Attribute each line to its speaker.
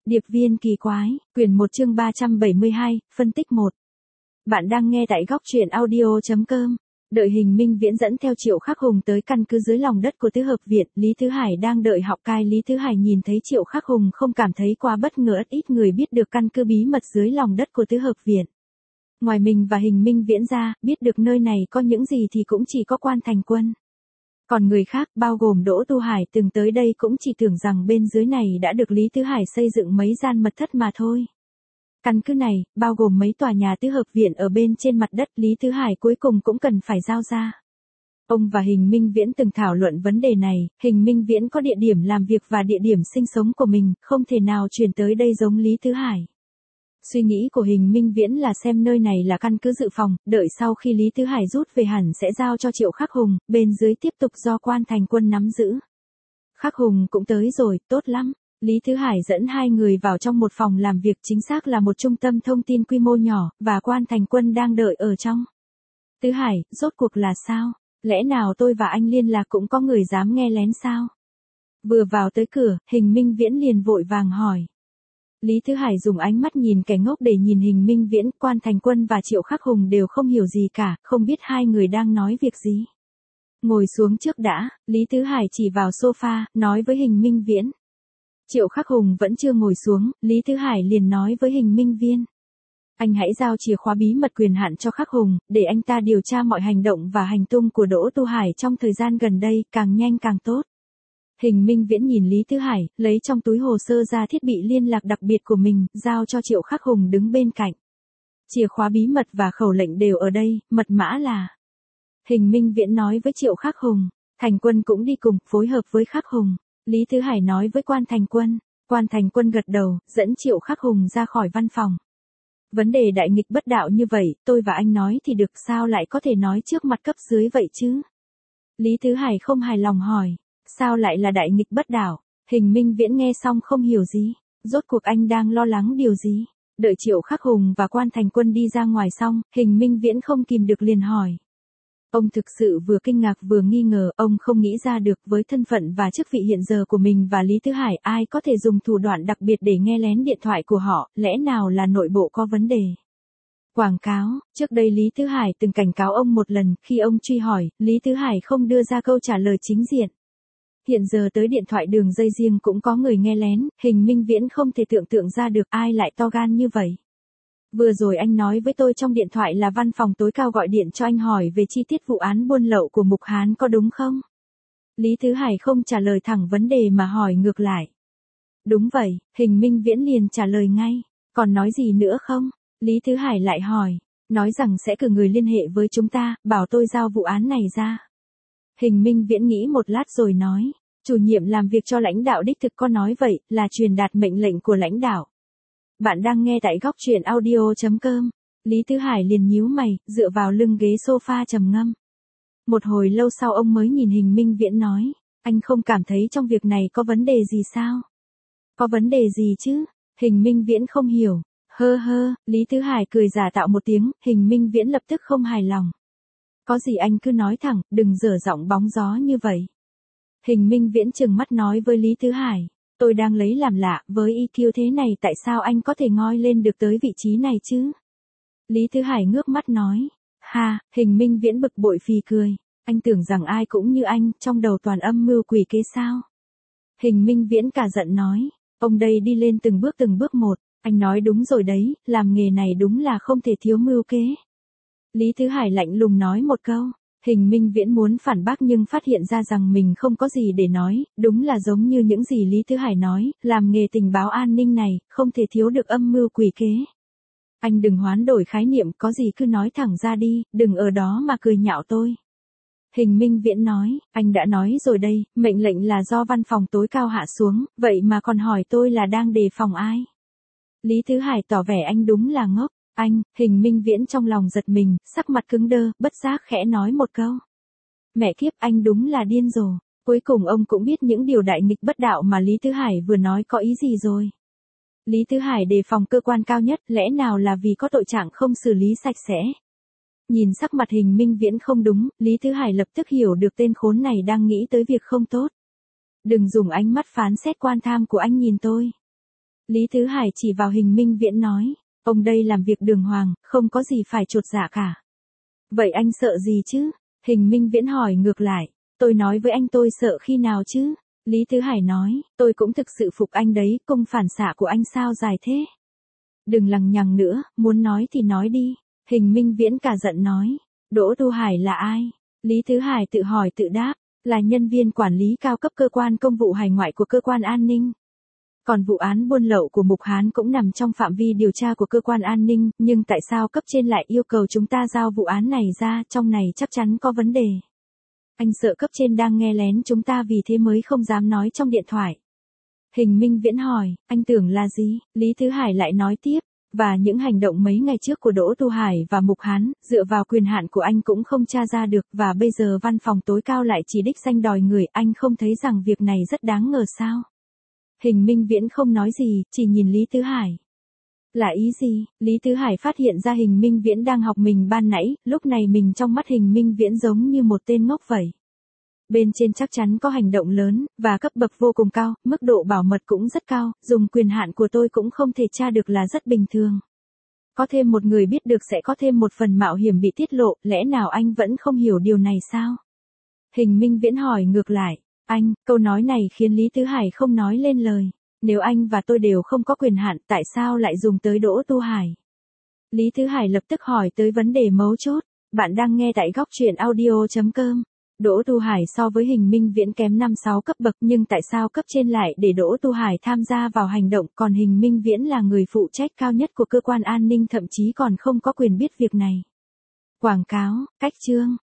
Speaker 1: Điệp viên kỳ quái, quyển 1 chương 372, phân tích 1. Bạn đang nghe tại góc truyện audio.com. Đợi Hình Minh Viễn dẫn theo Triệu Khắc Hùng tới căn cứ dưới lòng đất của Tứ Hợp Viện, Lý Thứ Hải đang đợi học cai. Lý Thứ Hải nhìn thấy Triệu Khắc Hùng không cảm thấy quá bất ngờ, ít người biết được căn cứ bí mật dưới lòng đất của Tứ Hợp Viện. Ngoài mình và Hình Minh Viễn ra, biết được nơi này có những gì thì cũng chỉ có Quan Thành Quân. Còn người khác, bao gồm Đỗ Tu Hải từng tới đây cũng chỉ tưởng rằng bên dưới này đã được Lý Thứ Hải xây dựng mấy gian mật thất mà thôi. Căn cứ này, bao gồm mấy tòa nhà Tứ Hợp Viện ở bên trên mặt đất, Lý Thứ Hải cuối cùng cũng cần phải giao ra. Ông và Hình Minh Viễn từng thảo luận vấn đề này, Hình Minh Viễn có địa điểm làm việc và địa điểm sinh sống của mình, không thể nào chuyển tới đây giống Lý Thứ Hải. Suy nghĩ của Hình Minh Viễn là xem nơi này là căn cứ dự phòng, đợi sau khi Lý Thứ Hải rút về hẳn sẽ giao cho Triệu Khắc Hùng, bên dưới tiếp tục do Quan Thành Quân nắm giữ. Khắc Hùng cũng tới rồi, tốt lắm. Lý Thứ Hải dẫn hai người vào trong một phòng làm việc, chính xác là một trung tâm thông tin quy mô nhỏ, và Quan Thành Quân đang đợi ở trong. Thứ Hải, rốt cuộc là sao? Lẽ nào tôi và anh liên lạc cũng có người dám nghe lén sao? Vừa vào tới cửa, Hình Minh Viễn liền vội vàng hỏi. Lý Thứ Hải dùng ánh mắt nhìn kẻ ngốc để nhìn Hình Minh Viễn, Quan Thành Quân và Triệu Khắc Hùng đều không hiểu gì cả, không biết hai người đang nói việc gì. Ngồi xuống trước đã, Lý Thứ Hải chỉ vào sofa, nói với Hình Minh Viễn. Triệu Khắc Hùng vẫn chưa ngồi xuống, Lý Thứ Hải liền nói với Hình Minh Viễn. Anh hãy giao chìa khóa bí mật quyền hạn cho Khắc Hùng, để anh ta điều tra mọi hành động và hành tung của Đỗ Tu Hải trong thời gian gần đây, càng nhanh càng tốt. Hình Minh Viễn nhìn Lý Thứ Hải, lấy trong túi hồ sơ ra thiết bị liên lạc đặc biệt của mình, giao cho Triệu Khắc Hùng đứng bên cạnh. Chìa khóa bí mật và khẩu lệnh đều ở đây, mật mã là. Hình Minh Viễn nói với Triệu Khắc Hùng, Thành Quân cũng đi cùng, phối hợp với Khắc Hùng. Lý Thứ Hải nói với Quan Thành Quân. Quan Thành Quân gật đầu, dẫn Triệu Khắc Hùng ra khỏi văn phòng. Vấn đề đại nghịch bất đạo như vậy, tôi và anh nói thì được, sao lại có thể nói trước mặt cấp dưới vậy chứ? Lý Thứ Hải không hài lòng hỏi. Sao lại là đại nghịch bất đạo? Hình Minh Viễn nghe xong không hiểu gì. Rốt cuộc anh đang lo lắng điều gì? Đợi Triệu Khắc Hùng và Quan Thành Quân đi ra ngoài xong, Hình Minh Viễn không kìm được liền hỏi. Ông thực sự vừa kinh ngạc vừa nghi ngờ, ông không nghĩ ra được với thân phận và chức vị hiện giờ của mình và Lý Thứ Hải, ai có thể dùng thủ đoạn đặc biệt để nghe lén điện thoại của họ, lẽ nào là nội bộ có vấn đề? Quảng cáo, trước đây Lý Thứ Hải từng cảnh cáo ông một lần, khi ông truy hỏi, Lý Thứ Hải không đưa ra câu trả lời chính diện. Hiện giờ tới điện thoại đường dây riêng cũng có người nghe lén, Hình Minh Viễn không thể tưởng tượng ra được ai lại to gan như vậy. Vừa rồi anh nói với tôi trong điện thoại là văn phòng tối cao gọi điện cho anh hỏi về chi tiết vụ án buôn lậu của Mục Hán có đúng không? Lý Thứ Hải không trả lời thẳng vấn đề mà hỏi ngược lại. Đúng vậy, Hình Minh Viễn liền trả lời ngay. Còn nói gì nữa không? Lý Thứ Hải lại hỏi. Nói rằng sẽ cử người liên hệ với chúng ta, bảo tôi giao vụ án này ra. Hình Minh Viễn nghĩ một lát rồi nói. Chủ nhiệm làm việc cho lãnh đạo đích thực có nói vậy, là truyền đạt mệnh lệnh của lãnh đạo. Bạn đang nghe tại góc truyện audio.com. Lý Thứ Hải liền nhíu mày, dựa vào lưng ghế sofa trầm ngâm. Một hồi lâu sau ông mới nhìn Hình Minh Viễn nói. Anh không cảm thấy trong việc này có vấn đề gì sao? Có vấn đề gì chứ? Hình Minh Viễn không hiểu. Lý Thứ Hải cười giả tạo một tiếng, Hình Minh Viễn lập tức không hài lòng. Có gì anh cứ nói thẳng, đừng dở giọng bóng gió như vậy. Hình Minh Viễn trừng mắt nói với Lý Thứ Hải. Tôi đang lấy làm lạ, với EQ thế này tại sao anh có thể ngoi lên được tới vị trí này chứ? Lý Thứ Hải ngước mắt nói. Hình Minh Viễn bực bội phì cười. Anh tưởng rằng ai cũng như anh, trong đầu toàn âm mưu quỷ kế sao? Hình Minh Viễn cả giận nói. Ông đây đi lên từng bước một. Anh nói đúng rồi đấy, làm nghề này đúng là không thể thiếu mưu kế. Lý Thứ Hải lạnh lùng nói một câu. Hình Minh Viễn muốn phản bác nhưng phát hiện ra rằng mình không có gì để nói, đúng là giống như những gì Lý Thứ Hải nói, làm nghề tình báo an ninh này, không thể thiếu được âm mưu quỷ kế. Anh đừng hoán đổi khái niệm, có gì cứ nói thẳng ra đi, đừng ở đó mà cười nhạo tôi. Hình Minh Viễn nói, anh đã nói rồi đây, mệnh lệnh là do văn phòng tối cao hạ xuống, vậy mà còn hỏi tôi là đang đề phòng ai? Lý Thứ Hải tỏ vẻ anh đúng là ngốc. Anh, Hình Minh Viễn trong lòng giật mình, sắc mặt cứng đơ, bất giác khẽ nói một câu. Mẹ kiếp, anh đúng là điên rồ. Cuối cùng ông cũng biết những điều đại nghịch bất đạo mà Lý Thứ Hải vừa nói có ý gì rồi. Lý Thứ Hải đề phòng cơ quan cao nhất, lẽ nào là vì có tội trạng không xử lý sạch sẽ. Nhìn sắc mặt Hình Minh Viễn không đúng, Lý Thứ Hải lập tức hiểu được tên khốn này đang nghĩ tới việc không tốt. Đừng dùng ánh mắt phán xét quan tham của anh nhìn tôi. Lý Tứ Hải chỉ vào Hình Minh Viễn nói, ông đây làm việc đường hoàng, không có gì phải chột dạ cả. Vậy anh sợ gì chứ? Hình Minh Viễn hỏi ngược lại, tôi nói với anh tôi sợ khi nào chứ? Lý Tứ Hải nói, tôi cũng thực sự phục anh đấy, công phản xạ của anh sao dài thế? Đừng lằng nhằng nữa, muốn nói thì nói đi. Hình Minh Viễn cả giận nói, Đỗ Tu Hải là ai? Lý Tứ Hải tự hỏi tự đáp, là nhân viên quản lý cao cấp cơ quan công vụ hải ngoại của cơ quan an ninh. Còn vụ án buôn lậu của Mục Hán cũng nằm trong phạm vi điều tra của cơ quan an ninh, nhưng tại sao cấp trên lại yêu cầu chúng ta giao vụ án này ra, trong này chắc chắn có vấn đề. Anh sợ cấp trên đang nghe lén chúng ta vì thế mới không dám nói trong điện thoại. Hình Minh Viễn hỏi, anh tưởng là gì? Lý Tứ Hải lại nói tiếp, và những hành động mấy ngày trước của Đỗ Tu Hải và Mục Hán, dựa vào quyền hạn của anh cũng không tra ra được, và bây giờ văn phòng tối cao lại chỉ đích danh đòi người, anh không thấy rằng việc này rất đáng ngờ sao? Hình Minh Viễn không nói gì, chỉ nhìn Lý Tứ Hải. Là ý gì? Lý Tứ Hải phát hiện ra Hình Minh Viễn đang học mình ban nãy, lúc này mình trong mắt Hình Minh Viễn giống như một tên ngốc vậy. Bên trên chắc chắn có hành động lớn, và cấp bậc vô cùng cao, mức độ bảo mật cũng rất cao, dùng quyền hạn của tôi cũng không thể tra được là rất bình thường. Có thêm một người biết được sẽ có thêm một phần mạo hiểm bị tiết lộ, lẽ nào anh vẫn không hiểu điều này sao? Hình Minh Viễn hỏi ngược lại, anh, câu nói này khiến Lý Tứ Hải không nói lên lời. Nếu anh và tôi đều không có quyền hạn, tại sao lại dùng tới Đỗ Tu Hải? Lý Tứ Hải lập tức hỏi tới vấn đề mấu chốt. Bạn đang nghe tại góc truyện audio.com. Đỗ Tu Hải so với Hình Minh Viễn kém 5-6 cấp bậc, nhưng tại sao cấp trên lại để Đỗ Tu Hải tham gia vào hành động, còn Hình Minh Viễn là người phụ trách cao nhất của cơ quan an ninh thậm chí còn không có quyền biết việc này. Quảng cáo, cách chương.